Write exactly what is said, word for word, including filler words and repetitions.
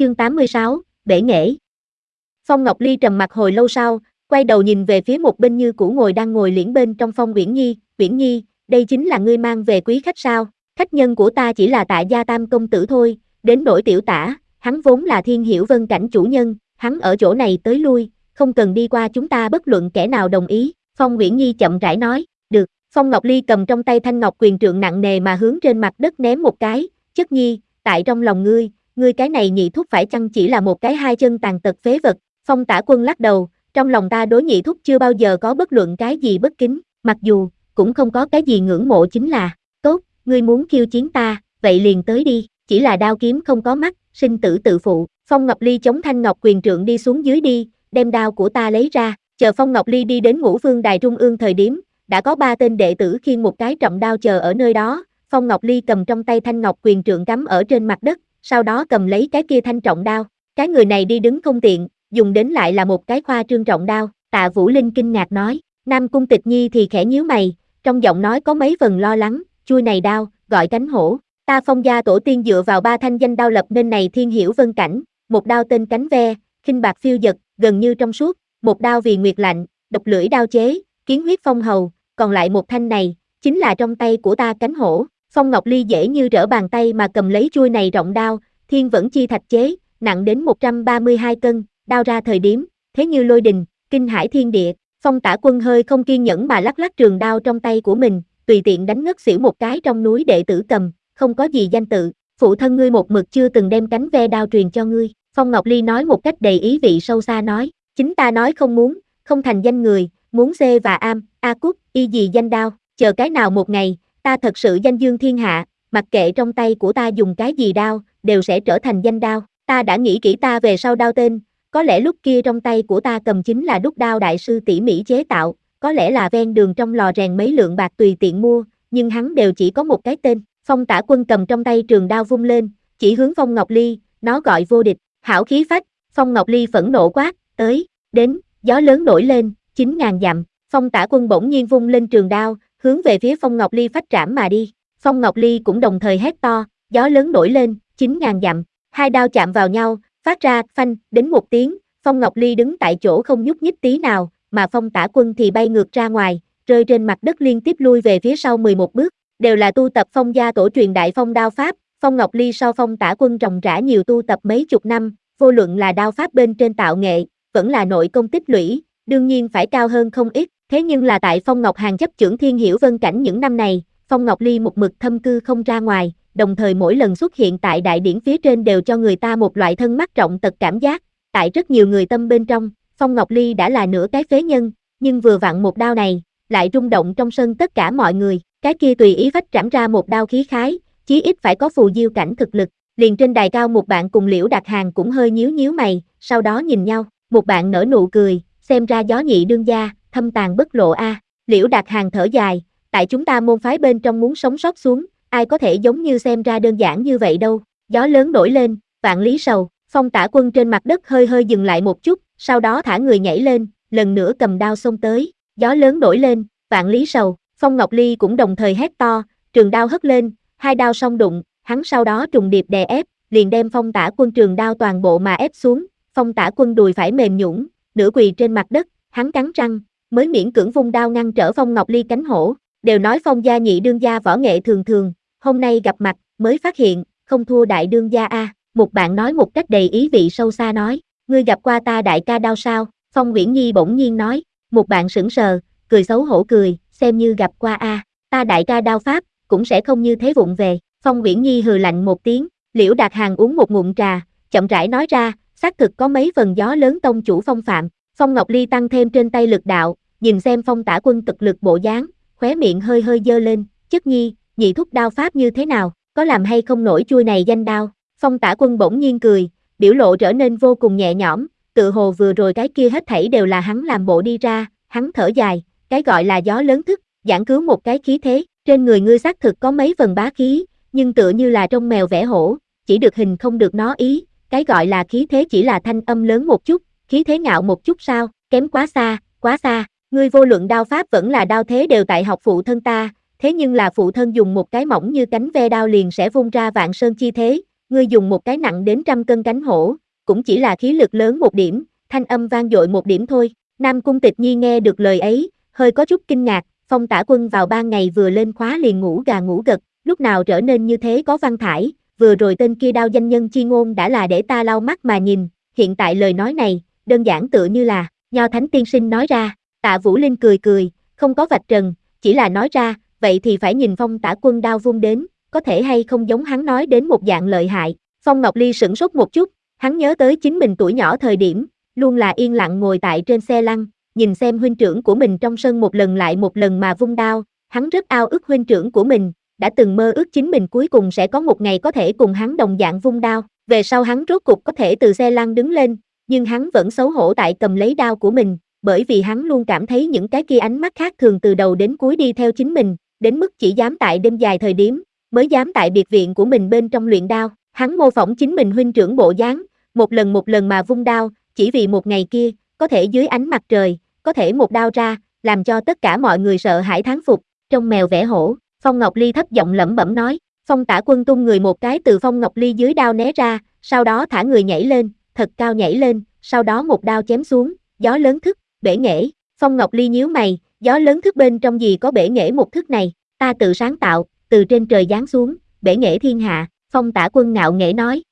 chương tám mươi sáu, bể nghệ. Phong Ngọc Ly trầm mặc hồi lâu sau, quay đầu nhìn về phía một bên Như Cũ ngồi đang ngồi liễn bên trong Phong Uyển Nhi, Uyển Nhi, đây chính là ngươi mang về quý khách sao? Khách nhân của ta chỉ là Tạ gia tam công tử thôi, đến nỗi tiểu tả, hắn vốn là Thiên Hiểu Vân cảnh chủ nhân, hắn ở chỗ này tới lui, không cần đi qua chúng ta bất luận kẻ nào đồng ý, Phong Uyển Nhi chậm rãi nói, được, Phong Ngọc Ly cầm trong tay thanh ngọc quyền trượng nặng nề mà hướng trên mặt đất ném một cái, chất nhi, tại trong lòng ngươi, ngươi cái này nhị thúc phải chăng chỉ là một cái hai chân tàn tật phế vật, Phong Tả Quân lắc đầu, trong lòng ta đối nhị thúc chưa bao giờ có bất luận cái gì bất kính, mặc dù, cũng không có cái gì ngưỡng mộ chính là, tốt, ngươi muốn khiêu chiến ta, vậy liền tới đi, chỉ là đao kiếm không có mắt, sinh tử tự phụ, Phong Ngọc Ly chống thanh ngọc quyền trượng đi xuống dưới đi, đem đao của ta lấy ra, chờ Phong Ngọc Ly đi đến Ngũ Vương đài trung ương thời điểm, đã có ba tên đệ tử khiêng một cái trọng đao chờ ở nơi đó, Phong Ngọc Ly cầm trong tay thanh ngọc quyền trượng cắm ở trên mặt đất, sau đó cầm lấy cái kia thanh trọng đao, cái người này đi đứng không tiện, dùng đến lại là một cái khoa trương trọng đao, Tạ Vũ Linh kinh ngạc nói, Nam Cung Tịch Nhi thì khẽ nhíu mày, trong giọng nói có mấy phần lo lắng, chui này đao, gọi cánh hổ, ta Phong gia tổ tiên dựa vào ba thanh danh đao lập nên này Thiên Hiểu Vân cảnh, một đao tên cánh ve, khinh bạc phiêu dật, gần như trong suốt, một đao vì nguyệt lạnh, độc lưỡi đao chế, kiến huyết phong hầu, còn lại một thanh này, chính là trong tay của ta cánh hổ, Phong Ngọc Ly dễ như trở bàn tay mà cầm lấy chuôi này rộng đao, thiên vẫn chi thạch chế, nặng đến một trăm ba mươi hai cân, đao ra thời điểm, thế như lôi đình, kinh hải thiên địa, Phong Tả Quân hơi không kiên nhẫn mà lắc lắc trường đao trong tay của mình, tùy tiện đánh ngất xỉu một cái trong núi đệ tử cầm, không có gì danh tự, phụ thân ngươi một mực chưa từng đem cánh ve đao truyền cho ngươi, Phong Ngọc Ly nói một cách đầy ý vị sâu xa nói, chính ta nói không muốn, không thành danh người, muốn dê và am, a cúc, y gì danh đao, chờ cái nào một ngày, ta thật sự danh dương thiên hạ, mặc kệ trong tay của ta dùng cái gì đao, đều sẽ trở thành danh đao, ta đã nghĩ kỹ ta về sau đao tên, có lẽ lúc kia trong tay của ta cầm chính là đúc đao đại sư tỉ mỉ chế tạo, có lẽ là ven đường trong lò rèn mấy lượng bạc tùy tiện mua, nhưng hắn đều chỉ có một cái tên, Phong Tả Quân cầm trong tay trường đao vung lên, chỉ hướng Phong Ngọc Ly, nó gọi vô địch, hảo khí phách, Phong Ngọc Ly phẫn nộ quát, tới, đến, gió lớn nổi lên, chín ngàn dặm, Phong Tả Quân bỗng nhiên vung lên trường đao, hướng về phía Phong Ngọc Ly phách trảm mà đi, Phong Ngọc Ly cũng đồng thời hét to, gió lớn nổi lên, chín ngàn dặm, hai đao chạm vào nhau, phát ra phanh đến một tiếng, Phong Ngọc Ly đứng tại chỗ không nhúc nhích tí nào, mà Phong Tả Quân thì bay ngược ra ngoài, rơi trên mặt đất liên tiếp lui về phía sau mười một bước, đều là tu tập Phong gia tổ truyền đại phong đao pháp, Phong Ngọc Ly sau Phong Tả Quân ròng rã nhiều tu tập mấy chục năm, vô luận là đao pháp bên trên tạo nghệ, vẫn là nội công tích lũy, đương nhiên phải cao hơn không ít, thế nhưng là tại Phong Ngọc Hàn chấp chưởng Thiên Hiểu Vân cảnh những năm này, Phong Ngọc Ly một mực thâm cư không ra ngoài, đồng thời mỗi lần xuất hiện tại đại điển phía trên đều cho người ta một loại thân mắt trọng tật cảm giác, tại rất nhiều người tâm bên trong, Phong Ngọc Ly đã là nửa cái phế nhân, nhưng vừa vặn một đao này, lại rung động trong sân tất cả mọi người, cái kia tùy ý vách trảm ra một đao khí khái, chí ít phải có phù diêu cảnh thực lực, liền trên đài cao một bạn cùng Liễu Đạt Hàng cũng hơi nhíu nhíu mày, sau đó nhìn nhau, một bạn nở nụ cười, xem ra gió nhị đương gia, thâm tàn bất lộ a. Liễu Đạt Hàng thở dài, tại chúng ta môn phái bên trong muốn sống sót xuống, ai có thể giống như xem ra đơn giản như vậy đâu. Gió lớn nổi lên, vạn lý sầu, Phong Tả Quân trên mặt đất hơi hơi dừng lại một chút, sau đó thả người nhảy lên, lần nữa cầm đao xông tới. Gió lớn nổi lên, vạn lý sầu, Phong Ngọc Ly cũng đồng thời hét to, trường đao hất lên, hai đao song đụng, hắn sau đó trùng điệp đè ép, liền đem Phong Tả Quân trường đao toàn bộ mà ép xuống. Phong Tả Quân đùi phải mềm nhũn, nửa quỳ trên mặt đất, hắn cắn răng, mới miễn cưỡng vung đao ngăn trở Phong Ngọc Ly cánh hổ. Đều nói Phong gia nhị đương gia võ nghệ thường thường, hôm nay gặp mặt, mới phát hiện, không thua đại đương gia a. Một bạn nói một cách đầy ý vị sâu xa nói, ngươi gặp qua ta đại ca đao sao? Phong Uyển Nhi bỗng nhiên nói, một bạn sững sờ, cười xấu hổ cười, xem như gặp qua a, ta đại ca đao pháp, cũng sẽ không như thế vụng về. Phong Uyển Nhi hừ lạnh một tiếng, Liễu Đạt Hàng uống một ngụm trà, chậm rãi nói ra, xác thực có mấy phần gió lớn tông chủ phong phạm. Phong Ngọc Ly tăng thêm trên tay lực đạo, nhìn xem Phong Tả Quân cực lực bộ dáng, khóe miệng hơi hơi dơ lên, chất nhi, nhị thúc đao pháp như thế nào, có làm hay không nổi chuôi này danh đao. Phong Tả Quân bỗng nhiên cười, biểu lộ trở nên vô cùng nhẹ nhõm, tự hồ vừa rồi cái kia hết thảy đều là hắn làm bộ đi ra, hắn thở dài, cái gọi là gió lớn thức, giảng cứu một cái khí thế, trên người ngươi xác thực có mấy phần bá khí, nhưng tựa như là trong mèo vẽ hổ, chỉ được hình không được nó ý, cái gọi là khí thế chỉ là thanh âm lớn một chút, khí thế ngạo một chút sao, kém quá xa, quá xa, ngươi vô luận đao pháp vẫn là đao thế đều tại học phụ thân ta, thế nhưng là phụ thân dùng một cái mỏng như cánh ve đao liền sẽ vung ra vạn sơn chi thế, ngươi dùng một cái nặng đến trăm cân cánh hổ, cũng chỉ là khí lực lớn một điểm, thanh âm vang dội một điểm thôi. Nam Cung Tịch Nhi nghe được lời ấy, hơi có chút kinh ngạc, Phong Tả Quân vào ban ngày vừa lên khóa liền ngủ gà ngủ gật, lúc nào trở nên như thế có văn thải, vừa rồi tên kia đao danh nhân chi ngôn đã là để ta lau mắt mà nhìn, hiện tại lời nói này, đơn giản tựa như là, Nho Thánh tiên sinh nói ra. Tạ Vũ Linh cười cười, không có vạch trần, chỉ là nói ra, vậy thì phải nhìn Phong Tả Quân đao vung đến, có thể hay không giống hắn nói đến một dạng lợi hại. Phong Ngọc Ly sửng sốt một chút, hắn nhớ tới chính mình tuổi nhỏ thời điểm, luôn là yên lặng ngồi tại trên xe lăn, nhìn xem huynh trưởng của mình trong sân một lần lại một lần mà vung đao, hắn rất ao ước huynh trưởng của mình, đã từng mơ ước chính mình cuối cùng sẽ có một ngày có thể cùng hắn đồng dạng vung đao, về sau hắn rốt cục có thể từ xe lăn đứng lên, nhưng hắn vẫn xấu hổ tại cầm lấy đao của mình, bởi vì hắn luôn cảm thấy những cái kia ánh mắt khác thường từ đầu đến cuối đi theo chính mình, đến mức chỉ dám tại đêm dài thời điểm, mới dám tại biệt viện của mình bên trong luyện đao, hắn mô phỏng chính mình huynh trưởng bộ dáng, một lần một lần mà vung đao, chỉ vì một ngày kia, có thể dưới ánh mặt trời, có thể một đao ra, làm cho tất cả mọi người sợ hãi thán phục, trong mèo vẽ hổ, Phong Ngọc Ly thấp giọng lẩm bẩm nói, Phong Tả Quân tung người một cái từ Phong Ngọc Ly dưới đao né ra, sau đó thả người nhảy lên, thật cao nhảy lên, sau đó một đao chém xuống, gió lớn thức, bể nghệ, Phong Ngọc Ly nhíu mày, gió lớn thức bên trong gì có bể nghệ một thức này, ta tự sáng tạo, từ trên trời giáng xuống, bể nghệ thiên hạ, Phong Tả Quân ngạo nghễ nói,